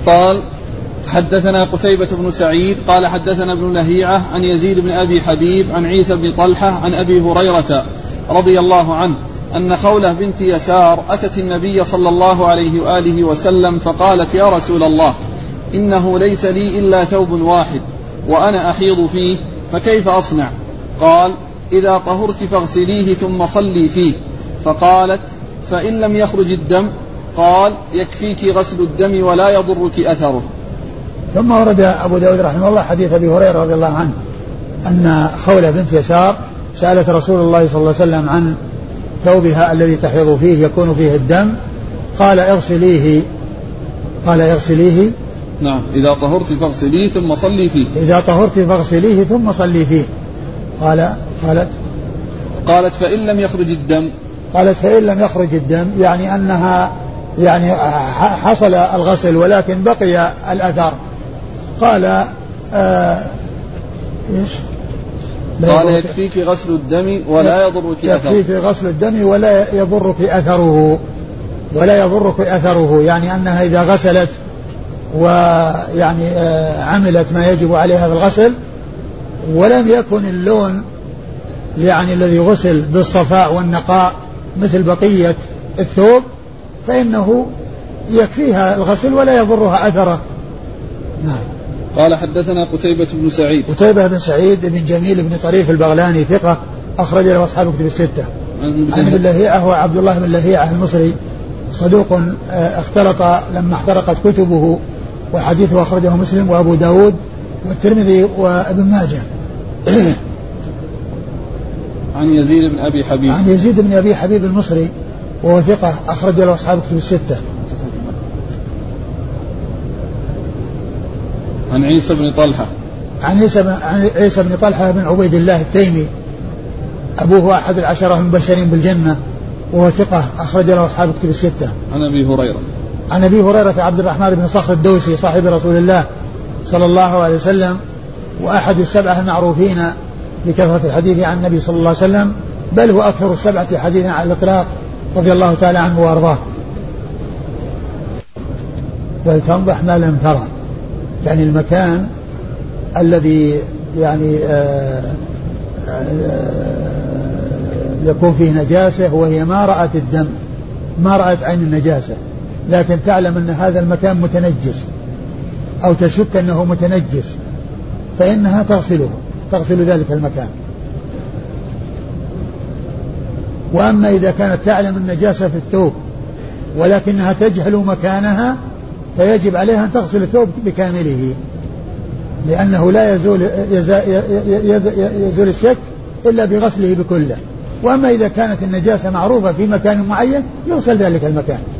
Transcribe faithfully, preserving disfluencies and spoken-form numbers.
قال حدثنا قتيبة بن سعيد قال حدثنا ابن لهيعة عن يزيد بن أبي حبيب عن عيسى بن طلحة عن أبي هريرة رضي الله عنه أن خولة بنت يسار أتت النبي صلى الله عليه وآله وسلم فقالت يا رسول الله إنه ليس لي إلا ثوب واحد وأنا أحيض فيه فكيف أصنع؟ قال إذا طهرت فاغسليه ثم صلي فيه. فقالت فإن لم يخرج الدم؟ قال يكفيك غسل الدم ولا يضرك أثره. ثم ورد أبو داود رحمه الله حديث أبي هريرة رضي الله عنه أن خولة بنت يسار سألت رسول الله صلى الله عليه وسلم عن ثوبها الذي تحيض فيه يكون فيه الدم، قال اغسليه قال اغسليه نعم إذا طهرت فاغسليه ثم صلي فيه إذا طهرت فاغسليه ثم صلي فيه. قال قالت قالت فإن لم يخرج الدم؟ قالت فإن لم يخرج الدم يعني أنها يعني حصل الغسل ولكن بقي الأثر. قال آه إيش قال يكفيك غسل الدم ولا يضرك أثره. يكفيك غسل الدم ولا يضرك أثره ولا يضرك أثره يعني أنها إذا غسلت ويعني آه عملت ما يجب عليها في الغسل ولم يكن اللون يعني الذي غسل بالصفاء والنقاء مثل بقية الثوب فإنه يكفيها الغسل ولا يضرها أثره. نعم. قال حدثنا قتيبة بن سعيد قتيبة بن سعيد بن جميل بن طريف البغلاني ثقة أخرج له أصحاب كتب الستة. عن ابن لهيعة هو عبد الله بن لهيعة المصري صدوق اختلط لما احترقت كتبه وحديثه أخرجه مسلم وأبو داود والترمذي وابن ماجه. عن يزيد بن أبي حبيب عن يزيد بن أبي حبيب المصري وهو ثقة أخرج له أصحاب كتب الستة. عن عيسى بن طلحة عن عيسى بن, عن عيسى بن طلحة بن عبيد الله التيمي أبوه أحد العشرة المبشرين بالجنة وهو ثقة أخرج له أصحاب كتب الستة. عن أبي هريرة عن أبي هريرة عبد الرحمن بن صخر الدوسي صاحب رسول الله صلى الله عليه وسلم وأحد السبعة المعروفين بكثرة الحديث عن النبي صلى الله عليه وسلم بل هو أكثر السبعة حديثا على الإطلاق رضي الله تعالى عنه وأرضاه. ولتنضح ما لم ترى يعني المكان الذي يعني آآ آآ يكون فيه نجاسة وهي ما رأت الدم ما رأت عين النجاسة لكن تعلم أن هذا المكان متنجس أو تشك أنه متنجس فإنها تغسله تغسل ذلك المكان. وأما إذا كانت تعلم النجاسة في الثوب ولكنها تجهل مكانها فيجب عليها أن تغسل الثوب بكامله لأنه لا يزول, يزول الشك إلا بغسله بكله. وأما إذا كانت النجاسة معروفة في مكان معين يغسل ذلك المكان.